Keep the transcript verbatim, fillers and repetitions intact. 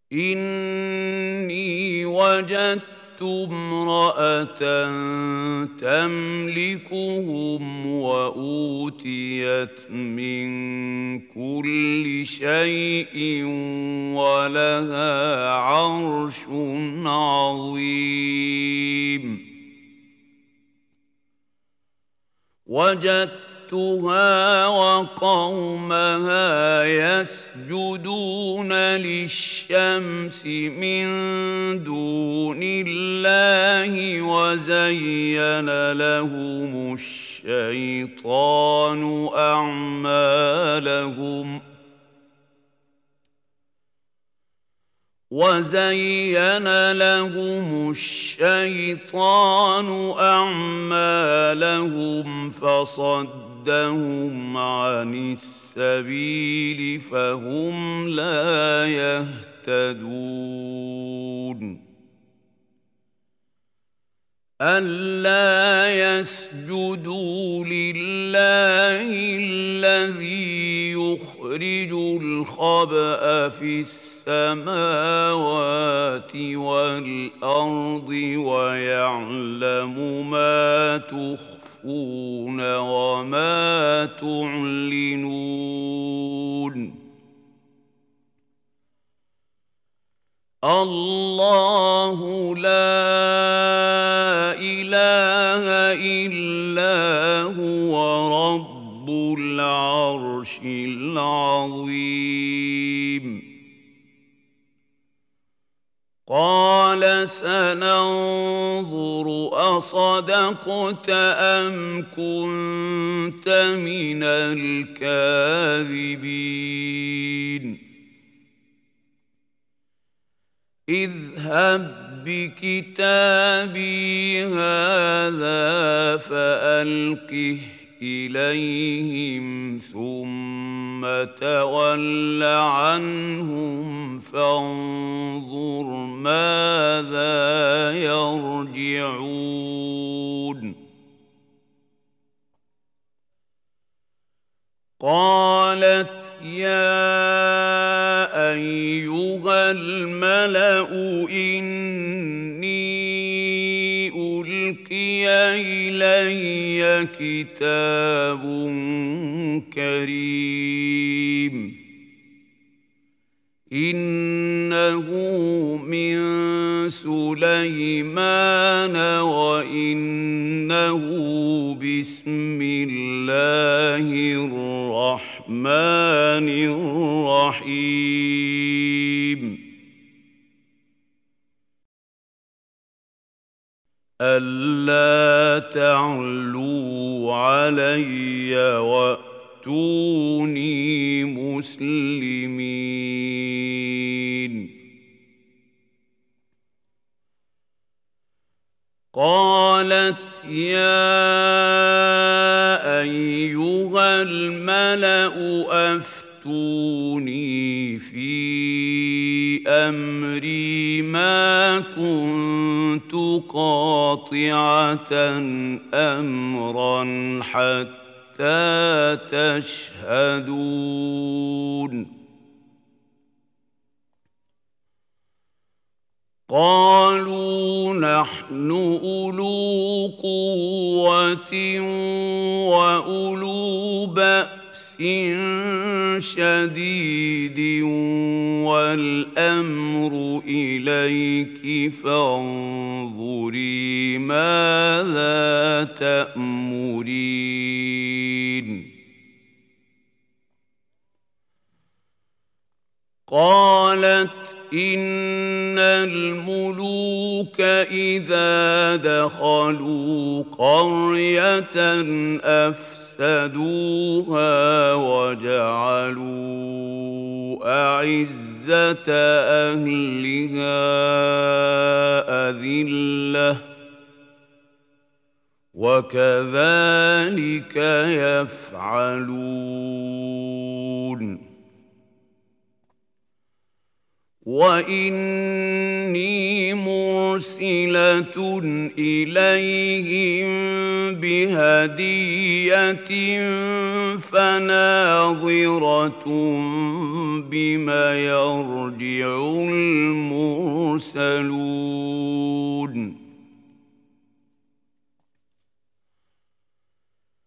إني وجدت امرأة تملكهم وأوتيت من كل شيء ولها عرش عظيم. وجدتها وقومها يسجدون للشمس من دون الله وزين لهم الشيطان أعمالهم وزين لهم الشيطان أعمالهم فصدهم عن السبيل فهم لا يهتدون. ألا يسجدوا لله الذي يخرج الخبأ في السماوات والأرض ويعلم ما تخفون وما تعلنون. الله لا إله إلا هو رب العرش العظيم. قال سننظر أصدقت أم كنت من الكاذبين. اذهب بكتابي هذا فألقه إليهم ثم تول عنهم فانظر ماذا يرجعون. قالت يا أيها الملأ إني ألقي إلي كتاب كريم إنه من سليمان وإنه بسم الله الرحمن الرحيم. ألا تعلوا علي وأتوني مسلمين. قالت يا أيها الملأ أفتوني في أمري ما كنت قاطعة أمرا حتى تشهدون. قالوا نحن أولو قوة وأولو بأس شديد والأمر إليك فانظري ماذا تأمرين. قالت إن الملوك إذا دخلوا قرية أفسدوها وجعلوا أعزة أهلها أذلة وكذلك يفعلون. وإني مرسلة إليهم بهدية فناظرة بما يرجع المرسلون